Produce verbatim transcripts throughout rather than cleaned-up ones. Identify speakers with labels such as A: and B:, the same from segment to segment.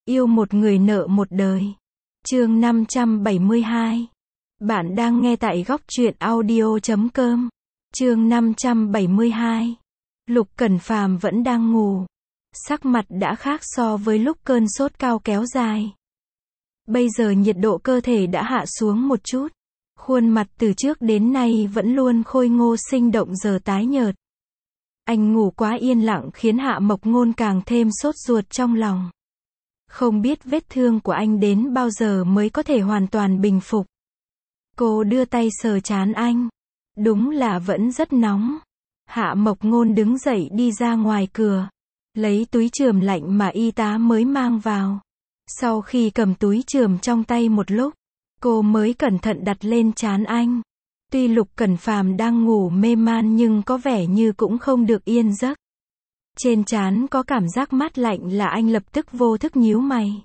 A: Yêu một người nợ một đời. Chương năm trăm bảy mươi hai. Bạn đang nghe tại góc truyện audio chấm com. Chương năm trăm bảy mươi hai. Lục Cẩn Phàm vẫn đang ngủ. Sắc mặt đã khác so với lúc cơn sốt cao kéo dài. Bây giờ nhiệt độ cơ thể đã hạ xuống một chút. Khuôn mặt từ trước đến nay vẫn luôn khôi ngô sinh động giờ tái nhợt. Anh ngủ quá yên lặng khiến Hạ Mộc Ngôn càng thêm sốt ruột trong lòng. Không biết vết thương của anh đến bao giờ mới có thể hoàn toàn bình phục. Cô đưa tay sờ trán anh. Đúng là vẫn rất nóng. Hạ Mộc Ngôn đứng dậy đi ra ngoài cửa. Lấy túi chườm lạnh mà y tá mới mang vào. Sau khi cầm túi chườm trong tay một lúc, cô mới cẩn thận đặt lên trán anh. Tuy Lục Cẩn Phàm đang ngủ mê man nhưng có vẻ như cũng không được yên giấc. Trên trán có cảm giác mát lạnh là anh lập tức vô thức nhíu mày.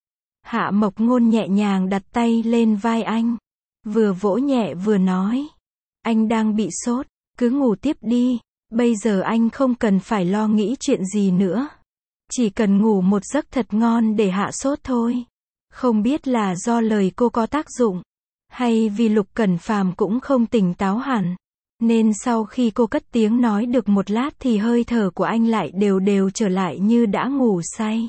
A: Hạ Mộc Ngôn nhẹ nhàng đặt tay lên vai anh. Vừa vỗ nhẹ vừa nói. Anh đang bị sốt, cứ ngủ tiếp đi. Bây giờ anh không cần phải lo nghĩ chuyện gì nữa. Chỉ cần ngủ một giấc thật ngon để hạ sốt thôi. Không biết là do lời cô có tác dụng, hay vì Lục Cẩn Phàm cũng không tỉnh táo hẳn. Nên sau khi cô cất tiếng nói được một lát thì hơi thở của anh lại đều đều trở lại như đã ngủ say.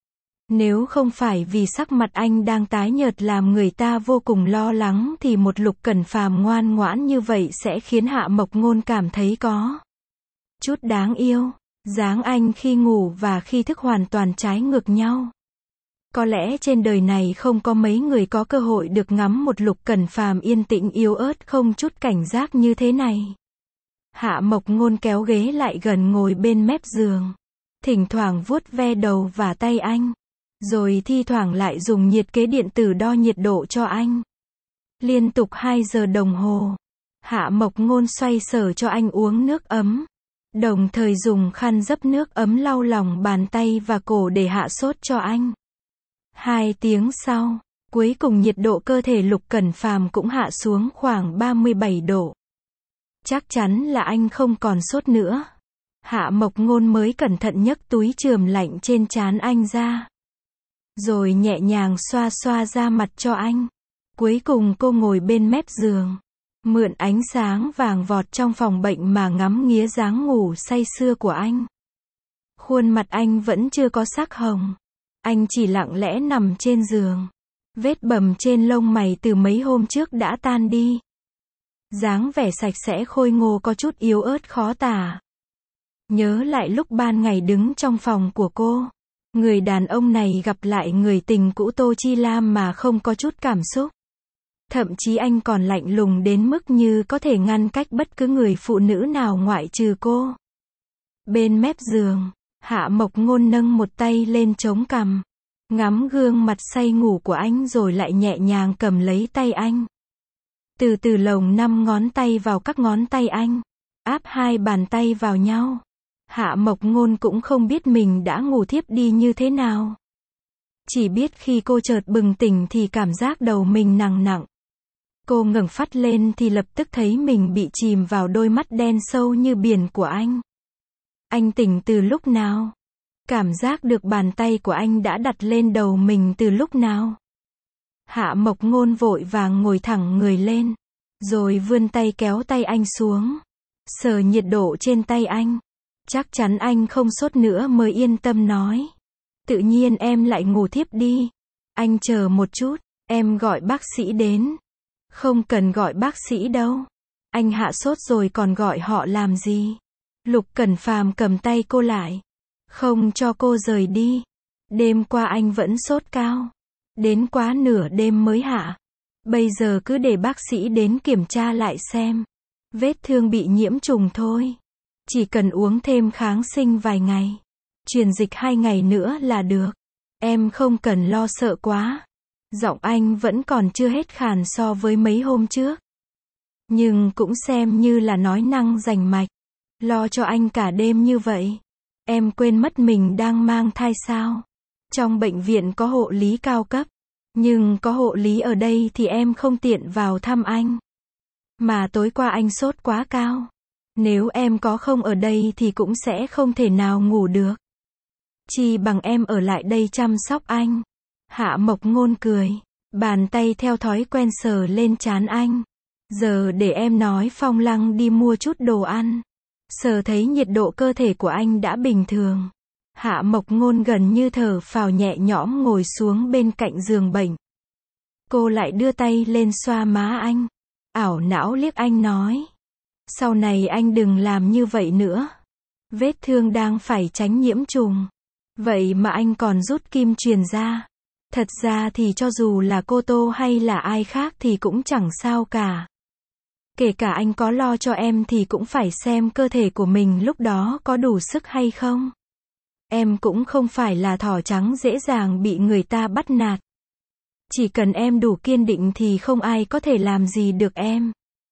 A: Nếu không phải vì sắc mặt anh đang tái nhợt làm người ta vô cùng lo lắng thì một Lục Cẩn Phàm ngoan ngoãn như vậy sẽ khiến Hạ Mộc Ngôn cảm thấy có chút đáng yêu. Dáng anh khi ngủ và khi thức hoàn toàn trái ngược nhau. Có lẽ trên đời này không có mấy người có cơ hội được ngắm một Lục Cẩn Phàm yên tĩnh yếu ớt không chút cảnh giác như thế này. Hạ Mộc Ngôn kéo ghế lại gần ngồi bên mép giường. Thỉnh thoảng vuốt ve đầu và tay anh. Rồi thi thoảng lại dùng nhiệt kế điện tử đo nhiệt độ cho anh. Liên tục hai giờ đồng hồ. Hạ Mộc Ngôn xoay sở cho anh uống nước ấm. Đồng thời dùng khăn dấp nước ấm lau lòng bàn tay và cổ để hạ sốt cho anh. Hai tiếng sau, cuối cùng nhiệt độ cơ thể Lục Cẩn Phàm cũng hạ xuống khoảng ba mươi bảy độ. Chắc chắn là anh không còn sốt nữa. Hạ Mộc Ngôn mới cẩn thận nhấc túi chườm lạnh trên trán anh ra. Rồi nhẹ nhàng xoa xoa da mặt cho anh. Cuối cùng cô ngồi bên mép giường. Mượn ánh sáng vàng vọt trong phòng bệnh mà ngắm nghía dáng ngủ say sưa của anh. Khuôn mặt anh vẫn chưa có sắc hồng. Anh chỉ lặng lẽ nằm trên giường. Vết bầm trên lông mày từ mấy hôm trước đã tan đi. Dáng vẻ sạch sẽ khôi ngô có chút yếu ớt khó tả. Nhớ lại lúc ban ngày đứng trong phòng của cô. Người đàn ông này gặp lại người tình cũ Tô Chi Lam mà không có chút cảm xúc. Thậm chí anh còn lạnh lùng đến mức như có thể ngăn cách bất cứ người phụ nữ nào ngoại trừ cô. Bên mép giường, Hạ Mộc Ngôn nâng một tay lên chống cằm. Ngắm gương mặt say ngủ của anh rồi lại nhẹ nhàng cầm lấy tay anh. Từ từ lồng năm ngón tay vào các ngón tay anh. Áp hai bàn tay vào nhau. Hạ Mộc Ngôn cũng không biết mình đã ngủ thiếp đi như thế nào. Chỉ biết khi cô chợt bừng tỉnh thì cảm giác đầu mình nặng nặng. Cô ngẩng phát lên thì lập tức thấy mình bị chìm vào đôi mắt đen sâu như biển của anh. Anh tỉnh từ lúc nào? Cảm giác được bàn tay của anh đã đặt lên đầu mình từ lúc nào? Hạ Mộc Ngôn vội vàng ngồi thẳng người lên. Rồi vươn tay kéo tay anh xuống. Sờ nhiệt độ trên tay anh. Chắc chắn anh không sốt nữa mới yên tâm nói. Tự nhiên em lại ngủ thiếp đi. Anh chờ một chút, em gọi bác sĩ đến. Không cần gọi bác sĩ đâu. Anh hạ sốt rồi còn gọi họ làm gì? Lục Cẩn Phàm cầm tay cô lại. Không cho cô rời đi. Đêm qua anh vẫn sốt cao. Đến quá nửa đêm mới hạ. Bây giờ cứ để bác sĩ đến kiểm tra lại xem. Vết thương bị nhiễm trùng thôi. Chỉ cần uống thêm kháng sinh vài ngày. Truyền dịch hai ngày nữa là được. Em không cần lo sợ quá. Giọng anh vẫn còn chưa hết khàn so với mấy hôm trước. Nhưng cũng xem như là nói năng rành mạch. Lo cho anh cả đêm như vậy. Em quên mất mình đang mang thai sao? Trong bệnh viện có hộ lý cao cấp. Nhưng có hộ lý ở đây thì em không tiện vào thăm anh. Mà tối qua anh sốt quá cao. Nếu em có không ở đây thì cũng sẽ không thể nào ngủ được. Chi bằng em ở lại đây chăm sóc anh. Hạ Mộc Ngôn cười. Bàn tay theo thói quen sờ lên trán anh. Giờ để em nói Phong Lăng đi mua chút đồ ăn. Sờ thấy nhiệt độ cơ thể của anh đã bình thường. Hạ Mộc Ngôn gần như thở phào nhẹ nhõm ngồi xuống bên cạnh giường bệnh. Cô lại đưa tay lên xoa má anh. Ảo não liếc anh nói. Sau này anh đừng làm như vậy nữa. Vết thương đang phải tránh nhiễm trùng. Vậy mà anh còn rút kim truyền ra. Thật ra thì cho dù là cô Tô hay là ai khác thì cũng chẳng sao cả. Kể cả anh có lo cho em thì cũng phải xem cơ thể của mình lúc đó có đủ sức hay không. Em cũng không phải là thỏ trắng dễ dàng bị người ta bắt nạt. Chỉ cần em đủ kiên định thì không ai có thể làm gì được em.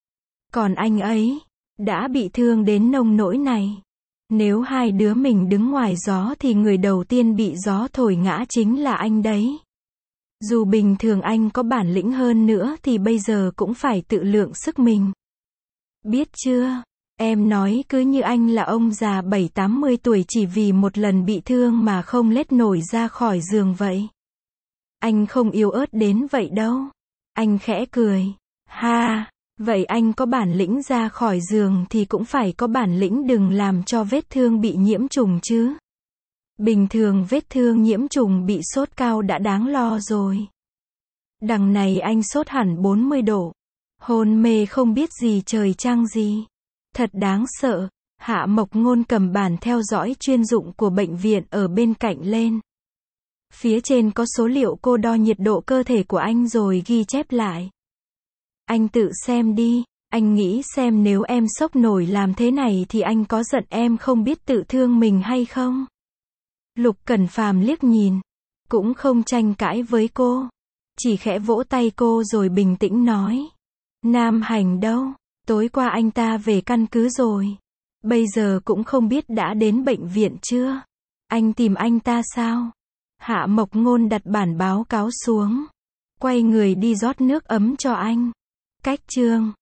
A: Còn anh ấy, đã bị thương đến nông nỗi này. Nếu hai đứa mình đứng ngoài gió thì người đầu tiên bị gió thổi ngã chính là anh đấy. Dù bình thường anh có bản lĩnh hơn nữa thì bây giờ cũng phải tự lượng sức mình. Biết chưa? Em nói cứ như anh là ông già bảy tám mươi tuổi chỉ vì một lần bị thương mà không lết nổi ra khỏi giường vậy. Anh không yếu ớt đến vậy đâu. Anh khẽ cười. Ha, vậy anh có bản lĩnh ra khỏi giường thì cũng phải có bản lĩnh đừng làm cho vết thương bị nhiễm trùng chứ. Bình thường vết thương nhiễm trùng bị sốt cao đã đáng lo rồi. Đằng này anh sốt hẳn bốn mươi độ. Hôn mê không biết gì trời trăng gì. Thật đáng sợ. Hạ Mộc Ngôn cầm bản theo dõi chuyên dụng của bệnh viện ở bên cạnh lên. Phía trên có số liệu cô đo nhiệt độ cơ thể của anh rồi ghi chép lại. Anh tự xem đi. Anh nghĩ xem nếu em sốc nổi làm thế này thì anh có giận em không biết tự thương mình hay không? Lục Cẩn Phàm liếc nhìn. Cũng không tranh cãi với cô. Chỉ khẽ vỗ tay cô rồi bình tĩnh nói. Nam Hành đâu? Tối qua anh ta về căn cứ rồi. Bây giờ cũng không biết đã đến bệnh viện chưa? Anh tìm anh ta sao? Hạ Mộc Ngôn đặt bản báo cáo xuống. Quay người đi rót nước ấm cho anh. Cách chương